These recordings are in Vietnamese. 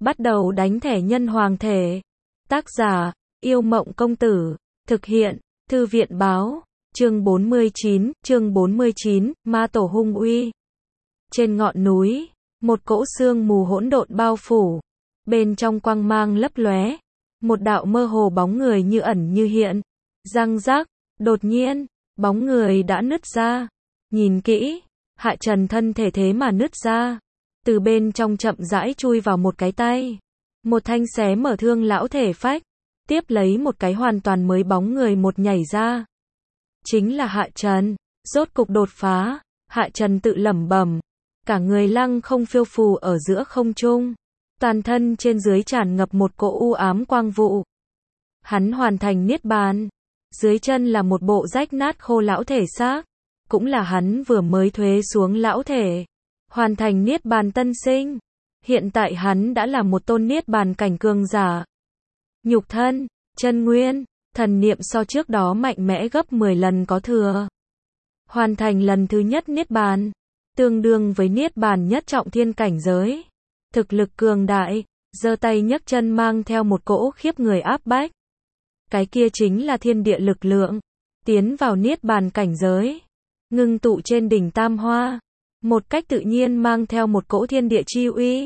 Bắt đầu đánh thẻ nhân hoàng thể. Tác giả, Yêu Mộng Công Tử. Thực hiện, Thư viện Báo. Chương 49, Ma Tổ hung uy. Trên ngọn núi, một cỗ sương mù hỗn độn bao phủ. Bên trong quang mang lấp lóe, một đạo mơ hồ bóng người như ẩn như hiện. Răng rắc, đột nhiên, bóng người đã nứt ra. Nhìn kỹ, Hạ Trần thân thể thế mà nứt ra. Từ bên trong chậm rãi chui vào một cái tay. Một thanh xé mở thương lão thể phách. Tiếp lấy một cái hoàn toàn mới bóng người một nhảy ra. Chính là Hạ Trần. Rốt cục đột phá. Hạ Trần tự lẩm bẩm. Cả người lăng không phiêu phù ở giữa không trung. Toàn thân trên dưới tràn ngập một cỗ u ám quang vụ. Hắn hoàn thành niết bàn. Dưới chân là một bộ rách nát khô lão thể xác. Cũng là hắn vừa mới thuế xuống lão thể. Hoàn thành niết bàn tân sinh. Hiện tại hắn đã là một tôn niết bàn cảnh cường giả. Nhục thân, chân nguyên, thần niệm so trước đó mạnh mẽ gấp 10 lần có thừa. Hoàn thành lần thứ nhất niết bàn. Tương đương với niết bàn nhất trọng thiên cảnh giới. Thực lực cường đại, giơ tay nhấc chân mang theo một cỗ khiếp người áp bách. Cái kia chính là thiên địa lực lượng. Tiến vào niết bàn cảnh giới. Ngưng tụ trên đỉnh Tam Hoa. Một cách tự nhiên mang theo một cỗ thiên địa chi uy.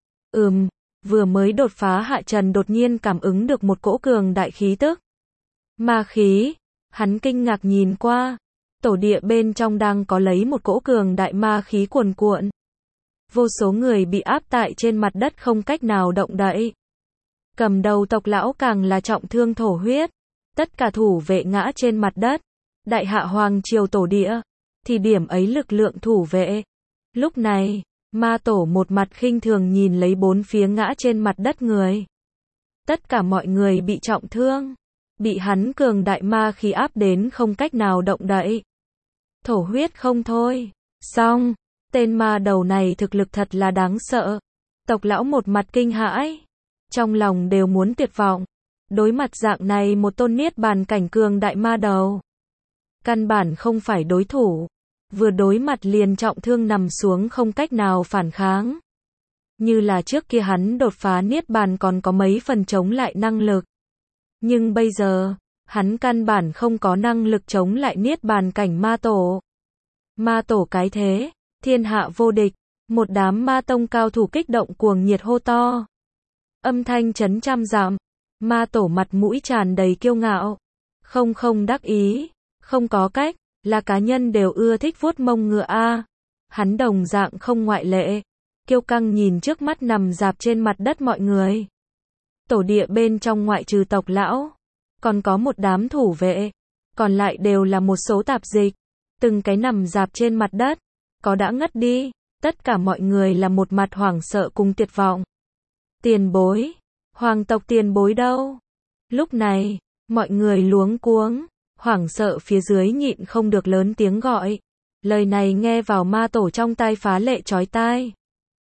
Vừa mới đột phá Hạ Trần đột nhiên cảm ứng được một cỗ cường đại khí tức. Ma khí. Hắn kinh ngạc nhìn qua. Tổ địa bên trong đang có lấy một cỗ cường đại ma khí cuồn cuộn. Vô số người bị áp tại trên mặt đất không cách nào động đậy. Cầm đầu tộc lão càng là trọng thương thổ huyết. Tất cả thủ vệ ngã trên mặt đất. Đại hạ hoàng triều tổ địa. Thì điểm ấy lực lượng thủ vệ. Lúc này, ma tổ một mặt khinh thường nhìn lấy bốn phía ngã trên mặt đất người. Tất cả mọi người bị trọng thương. Bị hắn cường đại ma khí áp đến không cách nào động đậy. Thổ huyết không thôi. Xong, tên ma đầu này thực lực thật là đáng sợ. Tộc lão một mặt kinh hãi. Trong lòng đều muốn tuyệt vọng. Đối mặt dạng này một tôn niết bàn cảnh cường đại ma đầu. Căn bản không phải đối thủ. Vừa đối mặt liền trọng thương nằm xuống không cách nào phản kháng. Như là trước kia hắn đột phá niết bàn còn có mấy phần chống lại năng lực. Nhưng bây giờ, hắn căn bản không có năng lực chống lại niết bàn cảnh ma tổ. Ma tổ cái thế, thiên hạ vô địch, một đám ma tông cao thủ kích động cuồng nhiệt hô to. Âm thanh chấn trăm dặm, ma tổ mặt mũi tràn đầy kiêu ngạo. Không đắc ý, không có cách, là cá nhân đều ưa thích vuốt mông ngựa a. Hắn đồng dạng không ngoại lệ, kiêu căng nhìn trước mắt nằm rạp trên mặt đất mọi người. Tổ địa bên trong ngoại trừ tộc lão, còn có một đám thủ vệ, còn lại đều là một số tạp dịch, từng cái nằm rạp trên mặt đất, có đã ngất đi, tất cả mọi người là một mặt hoảng sợ cùng tuyệt vọng. Tiền bối, hoàng tộc tiền bối đâu? Lúc này, mọi người luống cuống, hoảng sợ phía dưới nhịn không được lớn tiếng gọi. Lời này nghe vào ma tổ trong tai phá lệ chói tai.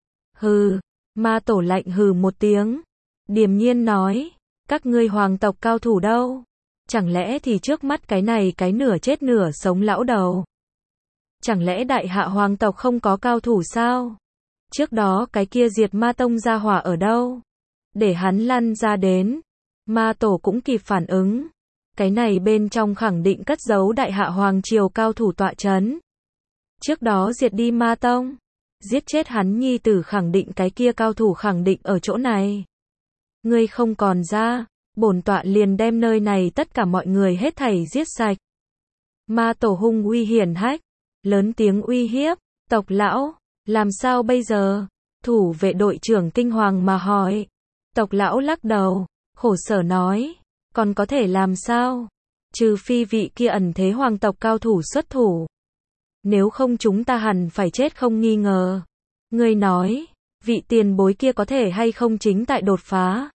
Hừ, ma tổ lạnh hừ một tiếng. Điềm nhiên nói, các ngươi hoàng tộc cao thủ đâu? Chẳng lẽ thì trước mắt cái này cái nửa chết nửa sống lão đầu? Chẳng lẽ đại hạ hoàng tộc không có cao thủ sao? Trước đó cái kia diệt ma tông gia hỏa ở đâu? Để hắn lăn ra đến. Ma tổ cũng kịp phản ứng. Cái này bên trong khẳng định cất giấu đại hạ hoàng triều cao thủ tọa chấn. Trước đó diệt đi ma tông. Giết chết hắn nhi tử khẳng định cái kia cao thủ khẳng định ở chỗ này. Ngươi không còn ra, bổn tọa liền đem nơi này tất cả mọi người hết thảy giết sạch. Ma tổ hung uy hiển hách, lớn tiếng uy hiếp, tộc lão, làm sao bây giờ? Thủ vệ đội trưởng kinh hoàng mà hỏi. Tộc lão lắc đầu, khổ sở nói, còn có thể làm sao? Trừ phi vị kia ẩn thế hoàng tộc cao thủ xuất thủ. Nếu không chúng ta hẳn phải chết không nghi ngờ. Ngươi nói, vị tiền bối kia có thể hay không chính tại đột phá?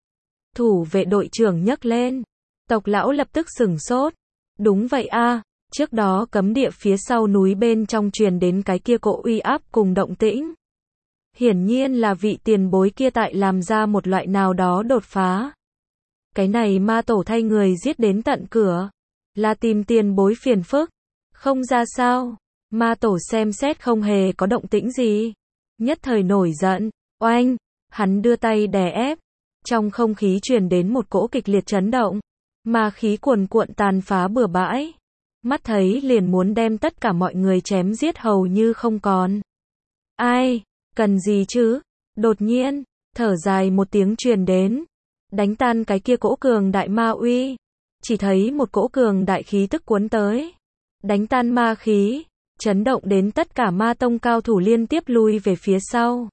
Thủ vệ đội trưởng nhấc lên. Tộc lão lập tức sửng sốt. Đúng vậy a, trước đó cấm địa phía sau núi bên trong truyền đến cái kia cỗ uy áp cùng động tĩnh. Hiển nhiên là vị tiền bối kia tại làm ra một loại nào đó đột phá. Cái này ma tổ thay người giết đến tận cửa. Là tìm tiền bối phiền phức. Không ra sao. Ma tổ xem xét không hề có động tĩnh gì. Nhất thời nổi giận. Oanh. Hắn đưa tay đè ép, trong không khí truyền đến một cỗ kịch liệt chấn động, ma khí cuồn cuộn tàn phá bừa bãi. Mắt thấy liền muốn đem tất cả mọi người chém giết hầu như không còn. Ai, cần gì chứ? Đột nhiên, thở dài một tiếng truyền đến, đánh tan cái kia cỗ cường đại ma uy. Chỉ thấy một cỗ cường đại khí tức cuốn tới, đánh tan ma khí, chấn động đến tất cả ma tông cao thủ liên tiếp lui về phía sau.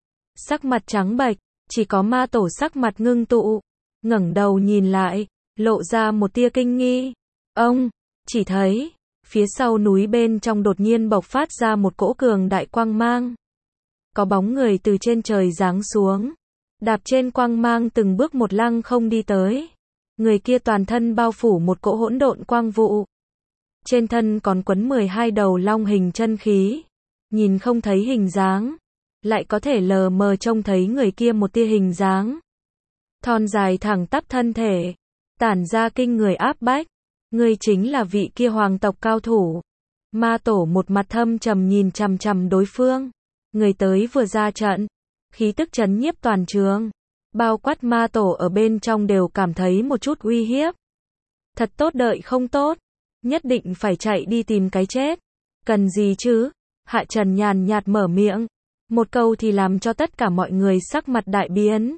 Sắc mặt trắng bệch, chỉ có ma tổ sắc mặt ngưng tụ, ngẩng đầu nhìn lại, lộ ra một tia kinh nghi. Ông, chỉ thấy, phía sau núi bên trong đột nhiên bộc phát ra một cỗ cường đại quang mang. Có bóng người từ trên trời giáng xuống, đạp trên quang mang từng bước một lăng không đi tới. Người kia toàn thân bao phủ một cỗ hỗn độn quang vụ. Trên thân còn quấn 12 đầu long hình chân khí. Nhìn không thấy hình dáng, lại có thể lờ mờ trông thấy người kia một tia hình dáng. Thon dài thẳng tắp thân thể, tản ra kinh người áp bách. Người chính là vị kia hoàng tộc cao thủ. Ma tổ một mặt thâm trầm nhìn chằm chằm đối phương. Người tới vừa ra trận, khí tức chấn nhiếp toàn trường. Bao quát ma tổ ở bên trong đều cảm thấy một chút uy hiếp. Thật tốt đợi không tốt, nhất định phải chạy đi tìm cái chết. Cần gì chứ? Hạ Trần nhàn nhạt mở miệng, một câu thì làm cho tất cả mọi người sắc mặt đại biến.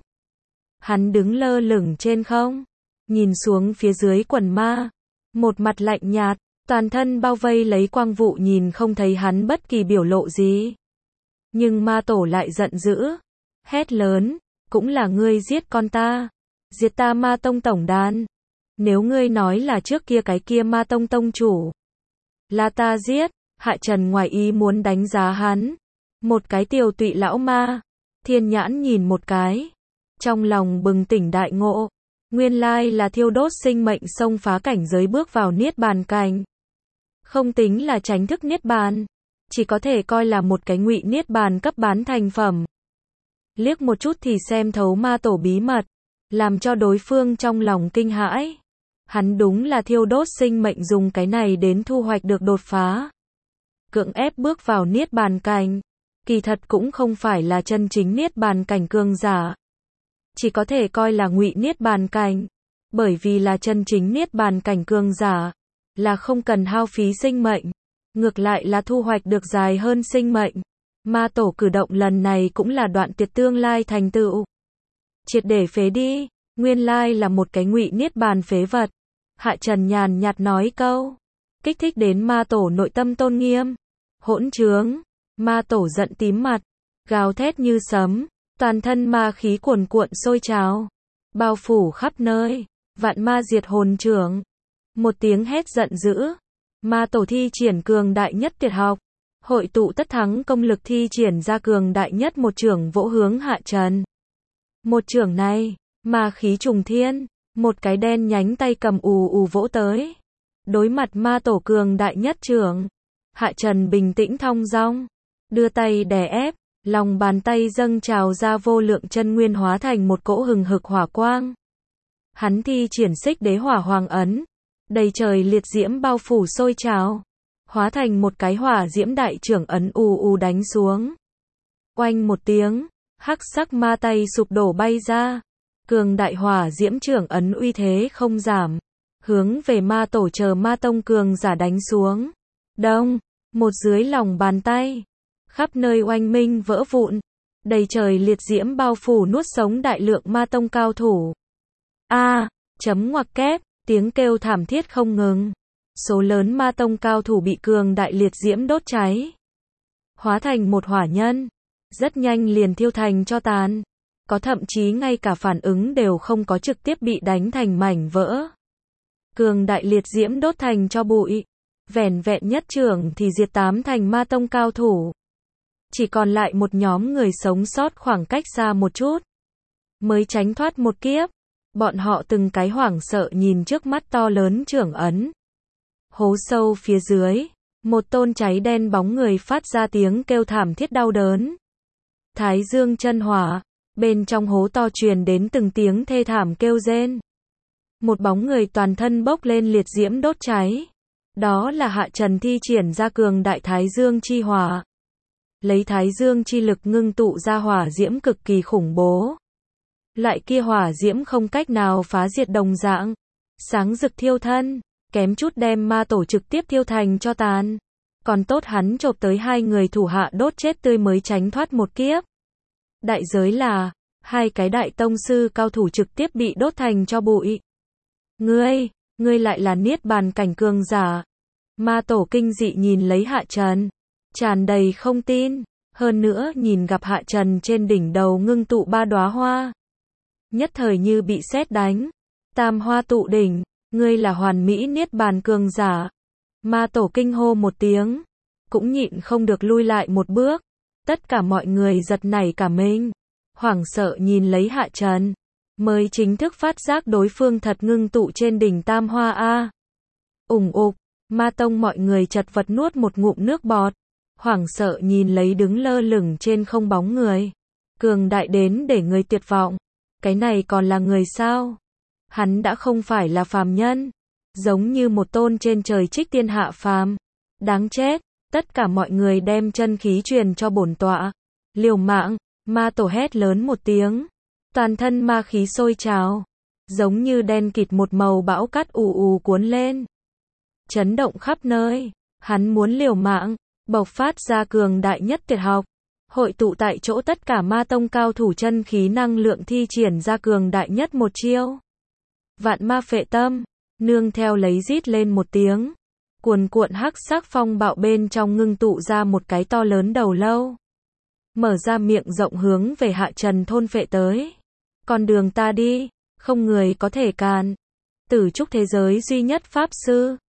Hắn đứng lơ lửng trên không, nhìn xuống phía dưới quần ma, một mặt lạnh nhạt, toàn thân bao vây lấy quang vụ nhìn không thấy hắn bất kỳ biểu lộ gì. Nhưng ma tổ lại giận dữ, hét lớn, cũng là ngươi giết con ta, diệt ta ma tông tổng đàn. Nếu ngươi nói là trước kia cái kia ma tông tông chủ, là ta giết, Hạ Trần ngoài ý muốn đánh giá hắn. Một cái tiều tụy lão ma, thiên nhãn nhìn một cái, trong lòng bừng tỉnh đại ngộ, nguyên lai là thiêu đốt sinh mệnh xông phá cảnh giới bước vào niết bàn cảnh. Không tính là tránh thức niết bàn, chỉ có thể coi là một cái ngụy niết bàn cấp bán thành phẩm. Liếc một chút thì xem thấu ma tổ bí mật, làm cho đối phương trong lòng kinh hãi. Hắn đúng là thiêu đốt sinh mệnh dùng cái này đến thu hoạch được đột phá. Cưỡng ép bước vào niết bàn cảnh, kỳ thật cũng không phải là chân chính niết bàn cảnh cường giả. Chỉ có thể coi là ngụy niết bàn cảnh, bởi vì là chân chính niết bàn cảnh cường giả, là không cần hao phí sinh mệnh, ngược lại là thu hoạch được dài hơn sinh mệnh. Ma tổ cử động lần này cũng là đoạn tuyệt tương lai thành tựu. Triệt để phế đi, nguyên lai là một cái ngụy niết bàn phế vật. Hạ Trần nhàn nhạt nói câu, kích thích đến ma tổ nội tâm tôn nghiêm. Hỗn trướng, ma tổ giận tím mặt, gào thét như sấm, toàn thân ma khí cuồn cuộn sôi trào, bao phủ khắp nơi, vạn ma diệt hồn trưởng. Một tiếng hét giận dữ, ma tổ thi triển cường đại nhất tuyệt học, hội tụ tất thắng công lực thi triển ra cường đại nhất một chưởng vỗ hướng Hạ Trần. Một chưởng này, ma khí trùng thiên, một cái đen nhánh tay cầm ù ù vỗ tới. Đối mặt ma tổ cường đại nhất chưởng, Hạ Trần bình tĩnh thong dong, đưa tay đè ép, lòng bàn tay dâng trào ra vô lượng chân nguyên hóa thành một cỗ hừng hực hỏa quang. Hắn thi triển Xích Đế Hỏa Hoàng ấn, đầy trời liệt diễm bao phủ sôi trào, hóa thành một cái hỏa diễm đại trưởng ấn ù ù đánh xuống. Oanh một tiếng, hắc sắc ma tay sụp đổ bay ra, cường đại hỏa diễm trưởng ấn uy thế không giảm, hướng về ma tổ chờ ma tông cường giả đánh xuống. Đông, một dưới lòng bàn tay, khắp nơi oanh minh vỡ vụn, đầy trời liệt diễm bao phủ nuốt sống đại lượng ma tông cao thủ. Chấm ngoặc kép, tiếng kêu thảm thiết không ngừng. Số lớn ma tông cao thủ bị cường đại liệt diễm đốt cháy, hóa thành một hỏa nhân, rất nhanh liền thiêu thành tro tàn. Có thậm chí ngay cả phản ứng đều không có, trực tiếp bị đánh thành mảnh vỡ. Cường đại liệt diễm đốt thành tro bụi, vẻn vẹn nhất trưởng thì diệt 8 thành ma tông cao thủ. Chỉ còn lại một nhóm người sống sót khoảng cách xa một chút, mới tránh thoát một kiếp. Bọn họ từng cái hoảng sợ nhìn trước mắt to lớn trưởng ấn. Hố sâu phía dưới, một tôn cháy đen bóng người phát ra tiếng kêu thảm thiết đau đớn. Thái dương chân hỏa, bên trong hố to truyền đến từng tiếng thê thảm kêu rên. Một bóng người toàn thân bốc lên liệt diễm đốt cháy. Đó là Hạ Trần thi triển ra cường đại thái dương chi hỏa. lấy thái dương chi lực ngưng tụ ra hỏa diễm cực kỳ khủng bố. Loại kia hỏa diễm không cách nào phá diệt đồng dạng, sáng rực thiêu thân, kém chút đem ma tổ trực tiếp thiêu thành tro tàn. Còn tốt hắn chộp tới hai người thủ hạ đốt chết tươi mới tránh thoát một kiếp. Đại giới là, hai cái đại tông sư cao thủ trực tiếp bị đốt thành tro bụi. Ngươi lại là niết bàn cảnh cường giả. Ma tổ kinh dị nhìn lấy Hạ Trần, tràn đầy không tin, hơn nữa nhìn gặp Hạ Trần trên đỉnh đầu ngưng tụ ba đóa hoa. Nhất thời như bị sét đánh, tam hoa tụ đỉnh, ngươi là hoàn mỹ niết bàn cường giả. Ma tổ kinh hô một tiếng, cũng nhịn không được lui lại một bước. Tất cả mọi người giật nảy cả mình, hoảng sợ nhìn lấy Hạ Trần, mới chính thức phát giác đối phương thật ngưng tụ trên đỉnh tam hoa a. Ủng ục, Ma tông mọi người chật vật nuốt một ngụm nước bọt, hoảng sợ nhìn lấy đứng lơ lửng trên không bóng người. Cường đại đến để người tuyệt vọng. Cái này còn là người sao? Hắn đã không phải là phàm nhân, giống như một tôn trên trời trích tiên hạ phàm. Đáng chết, tất cả mọi người đem chân khí truyền cho bổn tọa. Liều mạng, ma tổ hét lớn một tiếng. Toàn thân ma khí sôi trào, giống như đen kịt một màu bão cát ù ù cuốn lên. Chấn động khắp nơi, hắn muốn liều mạng, bộc phát ra cường đại nhất tuyệt học. Hội tụ tại chỗ tất cả ma tông cao thủ chân khí năng lượng thi triển ra cường đại nhất một chiêu. Vạn ma phệ tâm, nương theo lấy rít lên một tiếng. Cuồn cuộn hắc sắc phong bạo bên trong ngưng tụ ra một cái to lớn đầu lâu. Mở ra miệng rộng hướng về Hạ Trần thôn phệ tới. Con đường ta đi, không người có thể cản. Tử trúc thế giới duy nhất pháp sư,